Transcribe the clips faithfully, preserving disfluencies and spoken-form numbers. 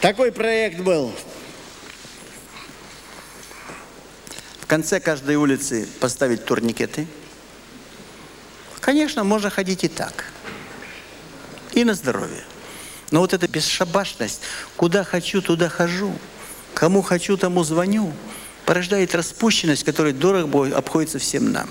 Такой проект был. В конце каждой улицы поставить турникеты. Конечно, можно ходить и так. И на здоровье. Но вот эта бесшабашность, куда хочу, туда хожу, кому хочу, тому звоню, порождает распущенность, которая дорого обходится всем нам.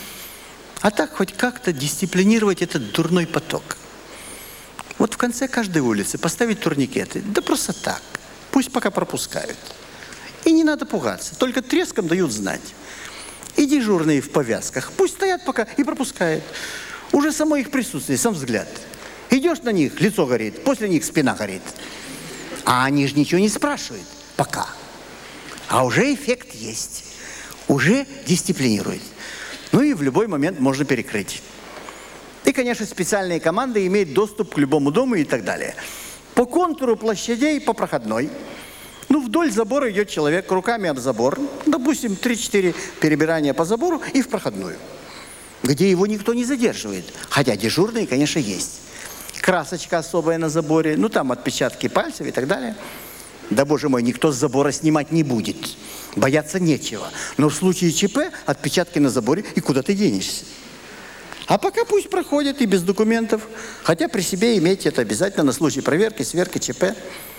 А так хоть как-то дисциплинировать этот дурной поток. Вот в конце каждой улицы поставить турникеты. Да просто так. Пусть пока пропускают. И не надо пугаться. Только треском дают знать. И дежурные в повязках. Пусть стоят пока и пропускают. Уже само их присутствие, сам взгляд. Идешь на них, лицо горит. После них спина горит. А они же ничего не спрашивают. Пока. А уже эффект есть. Уже дисциплинирует. Ну и в любой момент можно перекрыть. И, конечно, специальные команды имеют доступ к любому дому и так далее. По контуру площадей, по проходной. Ну, вдоль забора идет человек руками об забор. Допустим, три-четыре перебирания по забору и в проходную. Где его никто не задерживает. Хотя дежурные, конечно, есть. Красочка особая на заборе. Ну, там отпечатки пальцев и так далее. Да, боже мой, никто с забора снимать не будет. Бояться нечего. Но в случае ЧП отпечатки на заборе, и куда ты денешься? А пока пусть проходят и без документов. Хотя при себе иметь это обязательно на случай проверки, сверки, ЧП.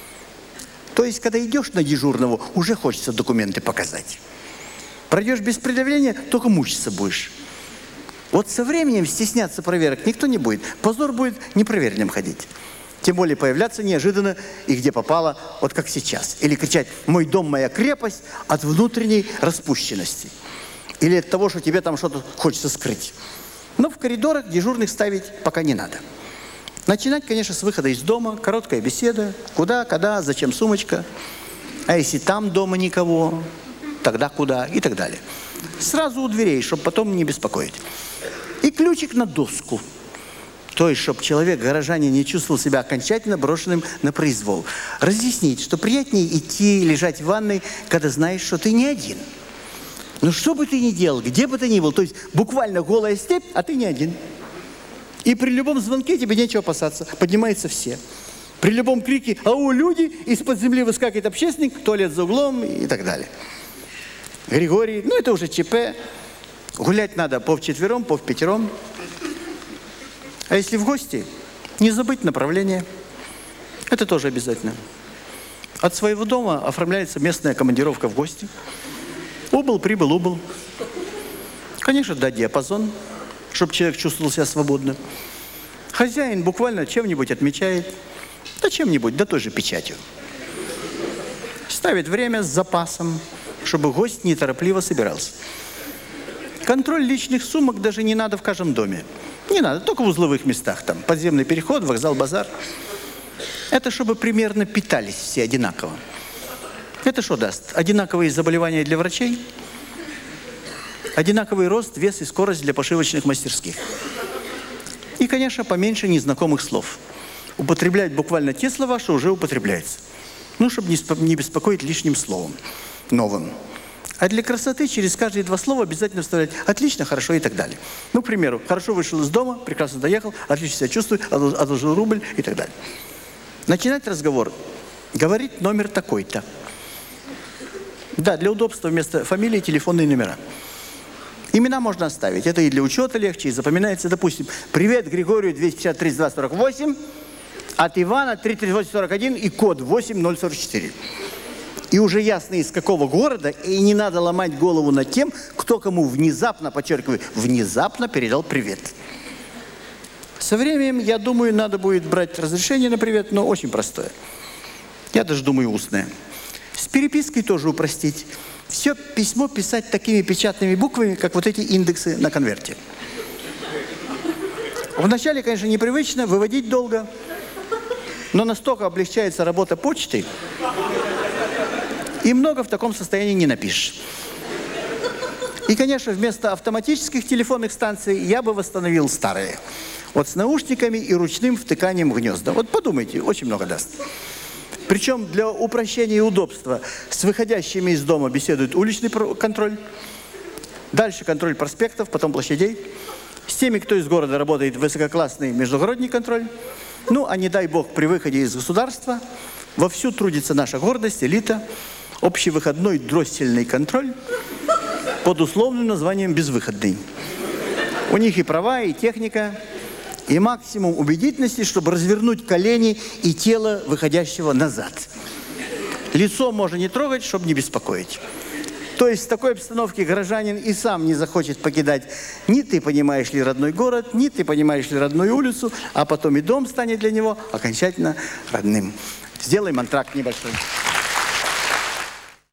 То есть, когда идешь на дежурного, уже хочется документы показать. Пройдешь без предъявления, только мучиться будешь. Вот со временем стесняться проверок никто не будет. Позор будет непроверенным ходить. Тем более появляться неожиданно и где попало, вот как сейчас. Или кричать «мой дом, моя крепость» от внутренней распущенности. Или от того, что тебе там что-то хочется скрыть. Но в коридорах дежурных ставить пока не надо. Начинать, конечно, с выхода из дома, короткая беседа. Куда, когда, зачем сумочка. А если там дома никого, тогда куда и так далее. Сразу у дверей, чтобы потом не беспокоить. И ключик на доску. То есть, чтобы человек, горожанин, не чувствовал себя окончательно брошенным на произвол. Разъяснить, что приятнее идти лежать в ванной, когда знаешь, что ты не один. Ну, что бы ты ни делал, где бы ты ни был, то есть буквально голая степь, а ты не один. И при любом звонке тебе нечего опасаться, поднимаются все. При любом крике «Ау, люди!» из-под земли выскакивает общественник, туалет за углом и так далее. Григорий, ну это уже ЧП. Гулять надо по вчетвером, по впятером. А если в гости, не забыть направление. Это тоже обязательно. От своего дома оформляется местная командировка в гости. Убыл, прибыл, убыл. Конечно, дать диапазон, чтобы человек чувствовал себя свободно. Хозяин буквально чем-нибудь отмечает. Да чем-нибудь, да той же печатью. Ставит время с запасом, чтобы гость неторопливо собирался. Контроль личных сумок даже не надо в каждом доме. Не надо, только в узловых местах. Там подземный переход, вокзал, базар. Это чтобы примерно питались все одинаково. Это что даст? Одинаковые заболевания для врачей, одинаковый рост, вес и скорость для пошивочных мастерских. И, конечно, поменьше незнакомых слов. Употреблять буквально те слова, что уже употребляются. Ну, чтобы не беспокоить лишним словом, новым. А для красоты через каждые два слова обязательно вставлять «отлично», «хорошо» и так далее. Ну, к примеру, «хорошо вышел из дома», «прекрасно доехал», «отлично себя чувствую», «одолжил рубль» и так далее. Начинать разговор. Говорит номер такой-то. Да, для удобства вместо фамилии телефонные номера. Имена можно оставить. Это и для учета легче, и запоминается. Допустим, «Привет Григорию двести пятьдесят тридцать два сорок восемь», от Ивана три тридцать восемь сорок один и код восемь ноль сорок четыре. И уже ясно, из какого города, и не надо ломать голову над тем, кто кому внезапно, подчеркиваю, внезапно передал привет. Со временем, я думаю, надо будет брать разрешение на привет, но очень простое. Я даже думаю, устное. С перепиской тоже упростить. Все письмо писать такими печатными буквами, как вот эти индексы на конверте. Вначале, конечно, непривычно, выводить долго, но настолько облегчается работа почты, и много в таком состоянии не напишешь. И, конечно, вместо автоматических телефонных станций я бы восстановил старые. Вот с наушниками и ручным втыканием в гнезда. Вот подумайте, очень много даст. Причем для упрощения и удобства с выходящими из дома беседует уличный контроль. Дальше контроль проспектов, потом площадей. С теми, кто из города работает, высококлассный междугородний контроль. Ну, а не дай бог, при выходе из государства вовсю трудится наша гордость, элита, общевыходной дроссельный контроль под условным названием «безвыходный». У них и права, и техника, и максимум убедительности, чтобы развернуть колени и тело выходящего назад. Лицо можно не трогать, чтобы не беспокоить. То есть в такой обстановке горожанин и сам не захочет покидать ни ты понимаешь ли родной город, ни ты понимаешь ли родную улицу, а потом и дом станет для него окончательно родным. Сделаем антракт небольшой.